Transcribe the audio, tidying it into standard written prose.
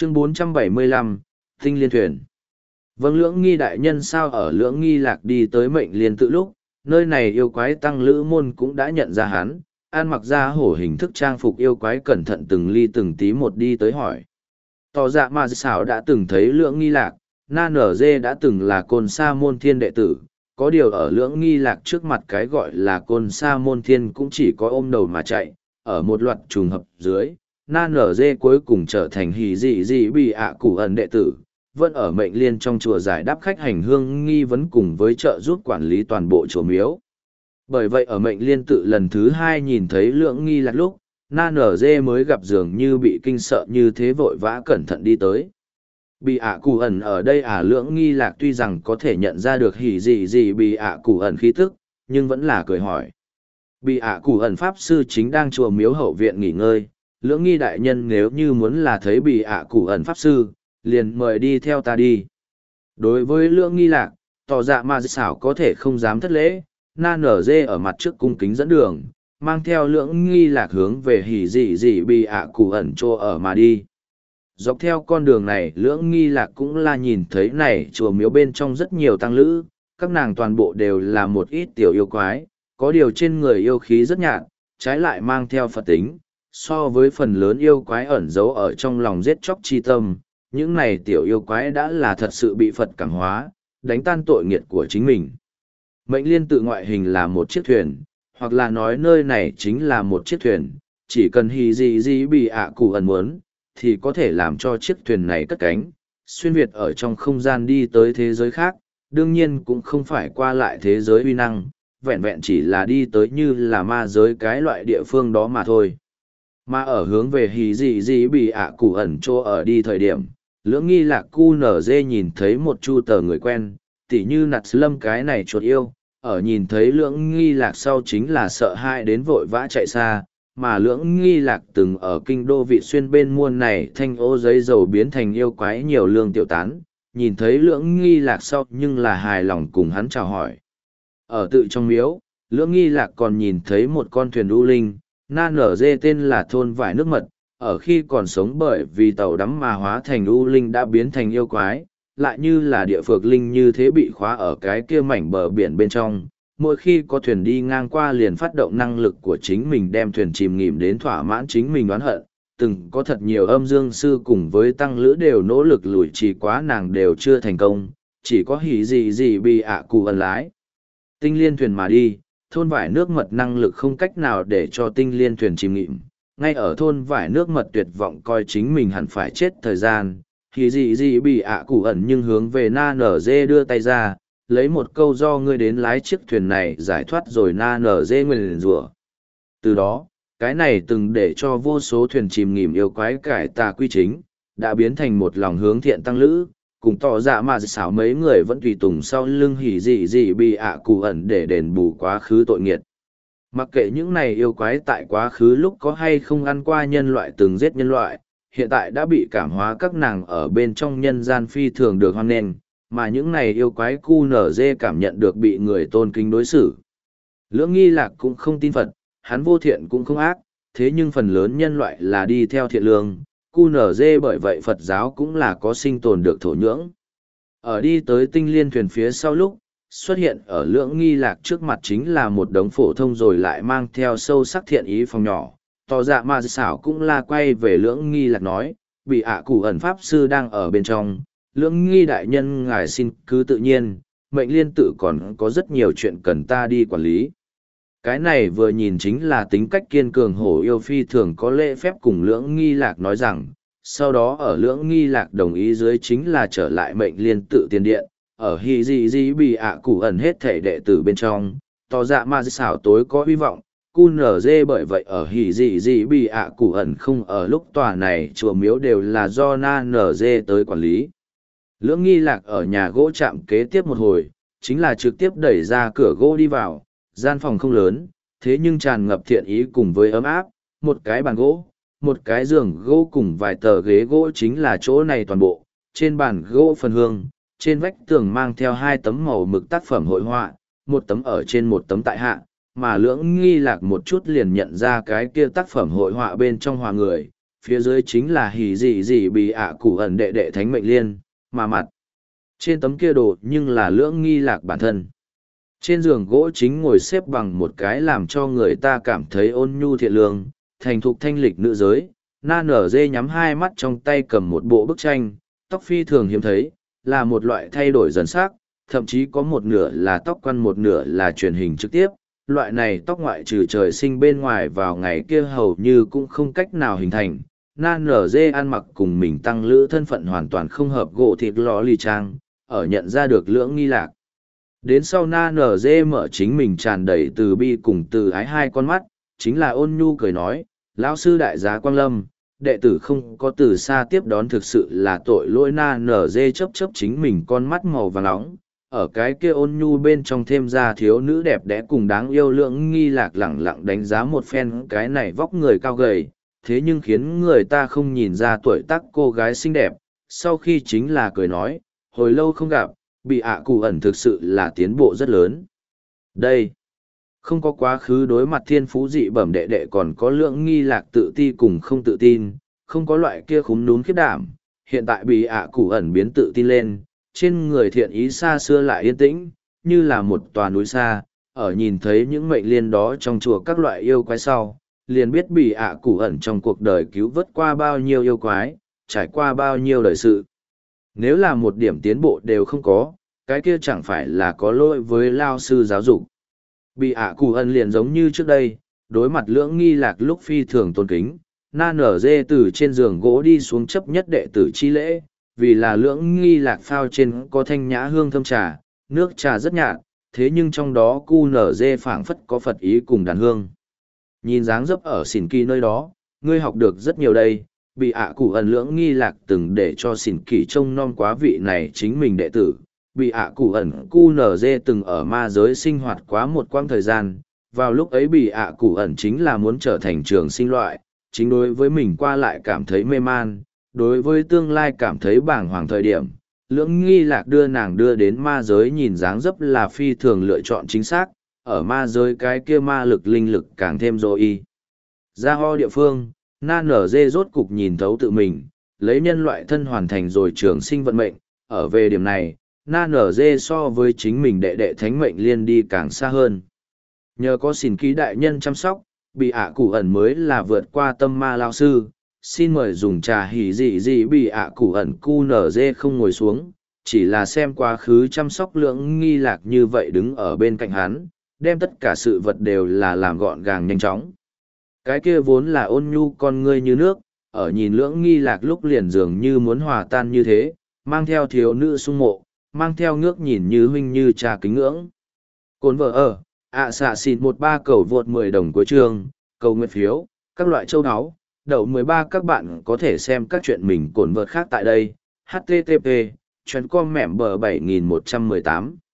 Chương 475, Tinh Liên Thuyền. Vâng, Lưỡng Nghi đại nhân sao ở Lưỡng Nghi Lạc đi tới Mệnh Liên tự lúc, nơi này yêu quái tăng lữ môn cũng đã nhận ra hắn, an mặc ra hổ hình thức trang phục yêu quái cẩn thận từng ly từng tí một đi tới hỏi. Tỏ dạ mà xảo đã từng thấy Lưỡng Nghi Lạc, Na Nở Dê đã từng là Côn Sa Môn Thiên đệ tử, có điều ở Lưỡng Nghi Lạc trước mặt cái gọi là Côn Sa Môn Thiên cũng chỉ có ôm đầu mà chạy, ở một loạt trùng hợp dưới, Na Nở Dê cuối cùng trở thành hỉ dị dị bị ạ củ ẩn đệ tử, vẫn ở Mệnh Liên trong chùa giải đáp khách hành hương nghi vấn cùng với trợ giúp quản lý toàn bộ chùa miếu. Bởi vậy ở Mệnh Liên tự lần thứ hai nhìn thấy Lưỡng Nghi Lạc lúc, Na Nở Dê mới gặp dường như bị kinh sợ như thế vội vã cẩn thận đi tới. Bị ạ củ ẩn ở đây Lưỡng Nghi Lạc tuy rằng có thể nhận ra được hỉ dị dị bị ạ củ ẩn khí tức, nhưng vẫn là cười hỏi. Bị ạ củ ẩn pháp sư chính đang chùa miếu hậu viện nghỉ ngơi, Lưỡng Nghi đại nhân nếu như muốn là thấy bị ạ củ ẩn pháp sư, liền mời đi theo ta đi. Đối với Lưỡng Nghi Lạc, tỏ dạ mà xảo có thể không dám thất lễ, Na Nở Dê ở mặt trước cung kính dẫn đường, mang theo Lưỡng Nghi Lạc hướng về hỉ dị dị bị ạ củ ẩn chỗ ở mà đi. Dọc theo con đường này Lưỡng Nghi Lạc cũng là nhìn thấy này chùa miếu bên trong rất nhiều tăng lữ, các nàng toàn bộ đều là một ít tiểu yêu quái, có điều trên người yêu khí rất nhạt, trái lại mang theo Phật tính, so với phần lớn yêu quái ẩn giấu ở trong lòng giết chóc chi tâm, những này tiểu yêu quái đã là thật sự bị Phật cảm hóa, đánh tan tội nghiệt của chính mình. Mệnh Liên tự ngoại hình là một chiếc thuyền, hoặc là nói nơi này chính là một chiếc thuyền, chỉ cần hì gì gì bị ạ cụ ẩn muốn, thì có thể làm cho chiếc thuyền này cất cánh, xuyên việt ở trong không gian đi tới thế giới khác, đương nhiên cũng không phải qua lại thế giới uy năng, vẹn vẹn chỉ là đi tới như là ma giới cái loại địa phương đó mà thôi. Mà ở hướng về hì gì gì bị ạ cụ ẩn chỗ ở đi thời điểm, Lưỡng Nghi Lạc cu nở dê nhìn thấy một chu tờ người quen, tỉ như nặt lâm cái này chuột yêu, ở nhìn thấy Lưỡng Nghi Lạc sau chính là sợ hãi đến vội vã chạy xa, mà Lưỡng Nghi Lạc từng ở kinh đô vị xuyên bên muôn này thanh ô giấy dầu biến thành yêu quái nhiều lương tiểu tán, nhìn thấy Lưỡng Nghi Lạc sau nhưng là hài lòng cùng hắn chào hỏi. Ở tự trong miếu, Lưỡng Nghi Lạc còn nhìn thấy một con thuyền u linh, Na Nở Dê tên là Thôn Vải Nước Mật, ở khi còn sống bởi vì tàu đắm mà hóa thành u linh đã biến thành yêu quái, lại như là địa phược linh như thế bị khóa ở cái kia mảnh bờ biển bên trong. Mỗi khi có thuyền đi ngang qua liền phát động năng lực của chính mình đem thuyền chìm nghỉm đến thỏa mãn chính mình oán hận. Từng có thật nhiều âm dương sư cùng với tăng lữ đều nỗ lực lùi trì quá nàng đều chưa thành công, chỉ có hỉ gì gì bị ạ cụ ẩn lái. Tinh Liên thuyền mà đi, Thôn Vải Nước Mật năng lực không cách nào để cho Tinh Liên thuyền chìm nghỉm. Ngay ở Thôn Vải Nước Mật tuyệt vọng coi chính mình hẳn phải chết thời gian, hỉ gì gì bị ạ cụ ẩn nhưng hướng về Na Nở Dê đưa tay ra, lấy một câu do ngươi đến lái chiếc thuyền này giải thoát rồi Na Nở Dê nguyền rủa. Từ đó, cái này từng để cho vô số thuyền chìm nghỉm yêu quái cải tà quy chính, đã biến thành một lòng hướng thiện tăng lữ, cùng tỏ dạ mà xảo mấy người vẫn tùy tùng sau lưng hỉ dị dị bị ạ cụ ẩn để đền bù quá khứ tội nghiệt. Mặc kệ những này yêu quái tại quá khứ lúc có hay không ăn qua nhân loại từng giết nhân loại, hiện tại đã bị cảm hóa các nàng ở bên trong nhân gian phi thường được hoan nghênh, mà những này yêu quái cu nở dê cảm nhận được bị người tôn kính đối xử. Lưỡng Nghi Lạc cũng không tin Phật, hắn vô thiện cũng không ác, thế nhưng phần lớn nhân loại là đi theo thiện lương, cu nở dê bởi vậy Phật giáo cũng là có sinh tồn được thổ nhưỡng. Ở đi tới Tinh Liên thuyền phía sau lúc, xuất hiện ở Lưỡng Nghi Lạc trước mặt chính là một đống phổ thông rồi lại mang theo sâu sắc thiện ý phòng nhỏ. Tỏ dạ mà xảo cũng là quay về Lưỡng Nghi Lạc nói, bị ạ cụ ẩn pháp sư đang ở bên trong, Lưỡng Nghi đại nhân ngài xin cứ tự nhiên, Mệnh Liên tự còn có rất nhiều chuyện cần ta đi quản lý. Cái này vừa nhìn chính là tính cách kiên cường hổ yêu phi thường có lễ phép cùng Lưỡng Nghi Lạc nói rằng, sau đó ở Lưỡng Nghi Lạc đồng ý dưới chính là trở lại Mệnh Liên tự tiền điện, ở hì dị dị bị ạ cụ ẩn hết thể đệ tử bên trong, tỏ dạ mà xảo tối có hy vọng, cu nở dê bởi vậy ở hì dị dị bị ạ cụ ẩn không ở lúc tòa này chùa miếu đều là do Na Nở Dê tới quản lý. Lưỡng Nghi Lạc ở nhà gỗ chạm kế tiếp một hồi, chính là trực tiếp đẩy ra cửa gỗ đi vào, gian phòng không lớn, thế nhưng tràn ngập thiện ý cùng với ấm áp, một cái bàn gỗ, một cái giường gỗ cùng vài tờ ghế gỗ chính là chỗ này toàn bộ, trên bàn gỗ phần hương, trên vách tường mang theo hai tấm màu mực tác phẩm hội họa, một tấm ở trên một tấm tại hạ, mà Lưỡng Nghi Lạc một chút liền nhận ra cái kia tác phẩm hội họa bên trong hòa người, phía dưới chính là hỉ dị dị bị ạ cụ ẩn đệ đệ thánh mệnh liên, mà mặt. Trên tấm kia đồ nhưng là lưỡng nghi lạc bản thân. Trên giường gỗ chính ngồi xếp bằng một cái làm cho người ta cảm thấy ôn nhu thiện lương, thành thục thanh lịch nữ giới. Na nở dê nhắm hai mắt trong tay cầm một bộ bức tranh, tóc phi thường hiếm thấy, là một loại thay đổi dần sắc, thậm chí có một nửa là tóc quăn một nửa là truyền hình trực tiếp. Loại này tóc ngoại trừ trời sinh bên ngoài vào ngày kia hầu như cũng không cách nào hình thành. Na nở dê ăn mặc cùng mình tăng lữ thân phận hoàn toàn không hợp gỗ thịt lò lì trang, ở nhận ra được lưỡng nghi lạc. Đến sau Na nở dê mở chính mình tràn đầy từ bi cùng từ ái hai con mắt, chính là ôn nhu cười nói, lão sư đại giá Quang Lâm, đệ tử không có từ xa tiếp đón thực sự là tội lỗi. Na nở dê chớp chớp chính mình con mắt màu vàng nóng, ở cái kia ôn nhu bên trong thêm ra thiếu nữ đẹp đẽ cùng đáng yêu lưỡng nghi lạc lẳng lặng đánh giá một phen cái này vóc người cao gầy, thế nhưng khiến người ta không nhìn ra tuổi tác cô gái xinh đẹp, sau khi chính là cười nói, hồi lâu không gặp, bị ạ cụ ẩn thực sự là tiến bộ rất lớn. Đây, không có quá khứ đối mặt thiên phú dị bẩm đệ đệ còn có lưỡng nghi lạc tự ti cùng không tự tin, không có loại kia khúm núm khiếp đảm, hiện tại bị ạ cụ ẩn biến tự tin lên, trên người thiện ý xa xưa lại yên tĩnh, như là một tòa núi xa, ở nhìn thấy những mệnh liên đó trong chùa các loại yêu quái sau, liền biết bị ạ cụ ẩn trong cuộc đời cứu vớt qua bao nhiêu yêu quái, trải qua bao nhiêu đời sự. Nếu là một điểm tiến bộ đều không có, cái kia chẳng phải là có lỗi với lao sư giáo dục. Bị ạ cụ ẩn liền giống như trước đây, đối mặt lưỡng nghi lạc lúc phi thường tôn kính, Na nở dê từ trên giường gỗ đi xuống chấp nhất đệ tử chi lễ, vì là lưỡng nghi lạc phao trên có thanh nhã hương thơm trà, nước trà rất nhạt, thế nhưng trong đó cu nở dê phảng phất có Phật ý cùng đàn hương. Nhìn dáng dấp ở xỉn kỳ nơi đó, ngươi học được rất nhiều đây, bị ạ cụ ẩn lưỡng nghi lạc từng để cho xỉn kỳ trông nom quá vị này chính mình đệ tử, bị ạ cụ ẩn cu nở dê từng ở ma giới sinh hoạt quá một quãng thời gian, vào lúc ấy bị ạ cụ ẩn chính là muốn trở thành trường sinh loại, chính đối với mình qua lại cảm thấy mê man, đối với tương lai cảm thấy bàng hoàng thời điểm. Lưỡng nghi lạc đưa nàng đưa đến ma giới nhìn dáng dấp là phi thường lựa chọn chính xác, ở ma giới cái kia ma lực linh lực càng thêm dô y. Ra ho địa phương, Na nở dê rốt cục nhìn thấu tự mình, lấy nhân loại thân hoàn thành rồi trường sinh vận mệnh, ở về điểm này, Na nở dê so với chính mình đệ đệ thánh mệnh liên đi càng xa hơn. Nhờ có xỉn ký đại nhân chăm sóc, bị ạ cụ ẩn mới là vượt qua tâm ma lao sư, xin mời dùng trà hỉ dị dị. Bị ạ cụ ẩn cu nở dê không ngồi xuống, chỉ là xem quá khứ chăm sóc lưỡng nghi lạc như vậy đứng ở bên cạnh hắn, đem tất cả sự vật đều là làm gọn gàng nhanh chóng. Cái kia vốn là ôn nhu con ngươi như nước, ở nhìn lưỡng nghi lạc lúc liền dường như muốn hòa tan như thế, mang theo thiếu nữ sung mộ, mang theo ngước nhìn như huynh như trà kính ngưỡng. Cồn vợ ở, xạ xịt 13 cầu vượt 10 đồng của trường, cầu nguyện phiếu, các loại châu áo, đậu 13 các bạn có thể xem các chuyện mình cồn vợt khác tại đây, http, chuyến com mẻm bờ 7118.